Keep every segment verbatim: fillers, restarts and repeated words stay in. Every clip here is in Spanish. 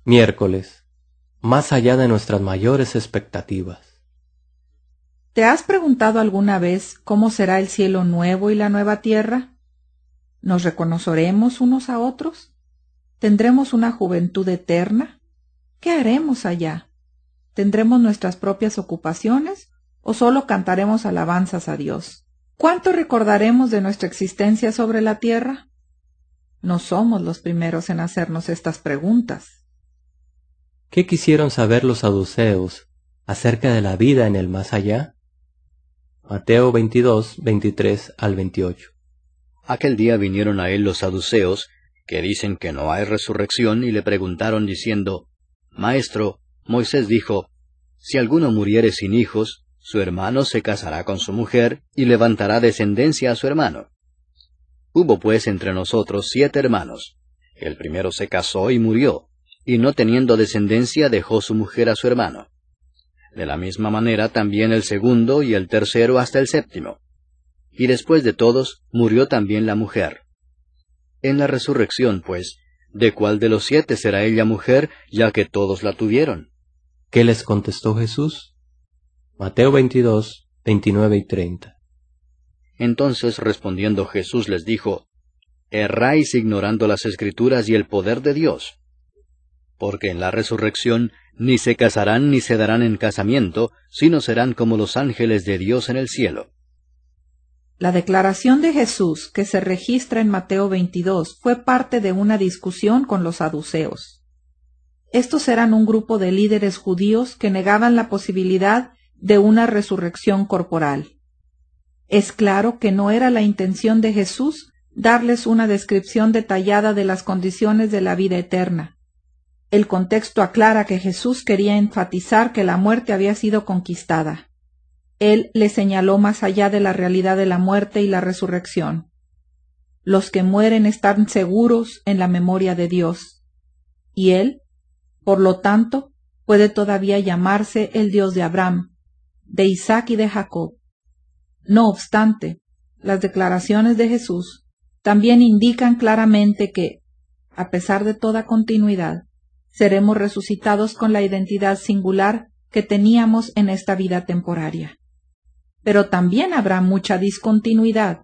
Miércoles. Más allá de nuestras mayores expectativas. ¿Te has preguntado alguna vez cómo será el cielo nuevo y la nueva tierra? ¿Nos reconoceremos unos a otros? ¿Tendremos una juventud eterna? ¿Qué haremos allá? ¿Tendremos nuestras propias ocupaciones o solo cantaremos alabanzas a Dios? ¿Cuánto recordaremos de nuestra existencia sobre la tierra? No somos los primeros en hacernos estas preguntas. ¿Qué quisieron saber los saduceos acerca de la vida en el más allá? Mateo veintidós, veintitrés al veintiocho. Aquel día vinieron a él los saduceos, que dicen que no hay resurrección, y le preguntaron diciendo, Maestro, Moisés dijo, si alguno muriere sin hijos, su hermano se casará con su mujer, y levantará descendencia a su hermano. Hubo pues entre nosotros siete hermanos. El primero se casó y murió, y no teniendo descendencia dejó su mujer a su hermano. De la misma manera también el segundo y el tercero hasta el séptimo. Y después de todos, murió también la mujer. En la resurrección, pues, ¿de cuál de los siete será ella mujer, ya que todos la tuvieron? ¿Qué les contestó Jesús? Mateo veintidós, veintinueve y treinta. Entonces respondiendo Jesús les dijo, Erráis ignorando las Escrituras y el poder de Dios. Porque en la resurrección ni se casarán ni se darán en casamiento, sino serán como los ángeles de Dios en el cielo. La declaración de Jesús que se registra en Mateo veintidós fue parte de una discusión con los saduceos. Estos eran un grupo de líderes judíos que negaban la posibilidad de una resurrección corporal. Es claro que no era la intención de Jesús darles una descripción detallada de las condiciones de la vida eterna. El contexto aclara que Jesús quería enfatizar que la muerte había sido conquistada. Él le señaló más allá de la realidad de la muerte y la resurrección. Los que mueren están seguros en la memoria de Dios. Y Él, por lo tanto, puede todavía llamarse el Dios de Abraham, de Isaac y de Jacob. No obstante, las declaraciones de Jesús también indican claramente que, a pesar de toda continuidad, seremos resucitados con la identidad singular que teníamos en esta vida temporaria. Pero también habrá mucha discontinuidad.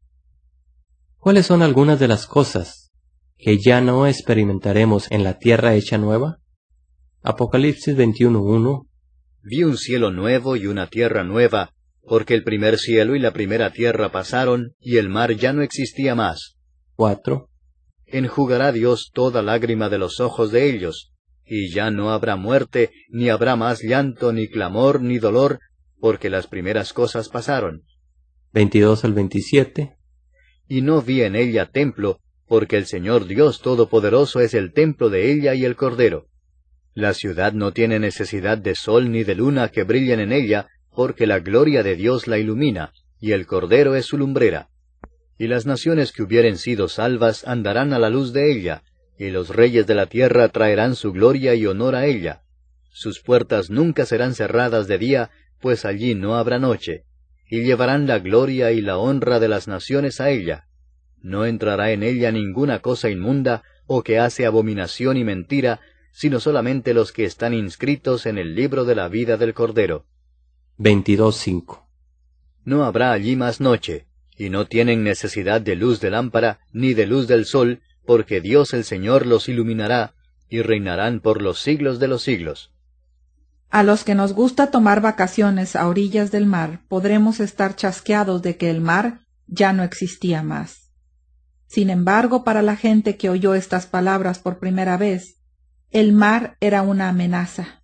¿Cuáles son algunas de las cosas que ya no experimentaremos en la tierra hecha nueva? Apocalipsis veintiuno, uno. Vi un cielo nuevo y una tierra nueva, porque el primer cielo y la primera tierra pasaron, y el mar ya no existía más. cuatro. Enjugará Dios toda lágrima de los ojos de ellos, y ya no habrá muerte, ni habrá más llanto, ni clamor, ni dolor, porque las primeras cosas pasaron. veintidós al veintisiete. Y no vi en ella templo, porque el Señor Dios Todopoderoso es el templo de ella y el Cordero. La ciudad no tiene necesidad de sol ni de luna que brillen en ella, porque la gloria de Dios la ilumina, y el Cordero es su lumbrera. Y las naciones que hubieren sido salvas andarán a la luz de ella, y los reyes de la tierra traerán su gloria y honor a ella. Sus puertas nunca serán cerradas de día, pues allí no habrá noche, y llevarán la gloria y la honra de las naciones a ella. No entrará en ella ninguna cosa inmunda, o que hace abominación y mentira, sino solamente los que están inscritos en el libro de la vida del Cordero. veintidós, cinco. No habrá allí más noche, y no tienen necesidad de luz de lámpara, ni de luz del sol, porque Dios el Señor los iluminará, y reinarán por los siglos de los siglos. A los que nos gusta tomar vacaciones a orillas del mar, podremos estar chasqueados de que el mar ya no existía más. Sin embargo, para la gente que oyó estas palabras por primera vez, el mar era una amenaza.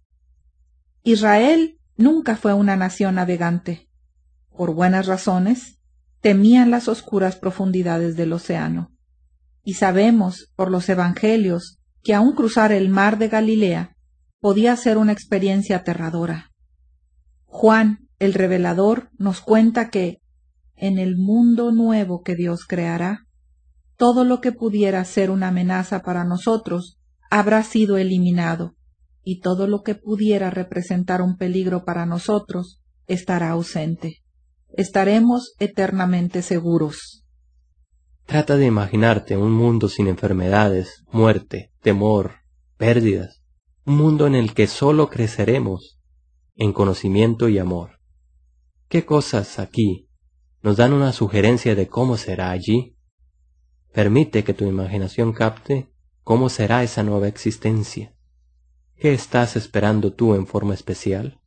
Israel nunca fue una nación navegante. Por buenas razones, temían las oscuras profundidades del océano. Y sabemos, por los evangelios, que aún cruzar el mar de Galilea podía ser una experiencia aterradora. Juan, el revelador, nos cuenta que, en el mundo nuevo que Dios creará, todo lo que pudiera ser una amenaza para nosotros habrá sido eliminado, y todo lo que pudiera representar un peligro para nosotros estará ausente. Estaremos eternamente seguros. Trata de imaginarte un mundo sin enfermedades, muerte, temor, pérdidas, un mundo en el que solo creceremos en conocimiento y amor. ¿Qué cosas aquí nos dan una sugerencia de cómo será allí? Permite que tu imaginación capte cómo será esa nueva existencia. ¿Qué estás esperando tú en forma especial?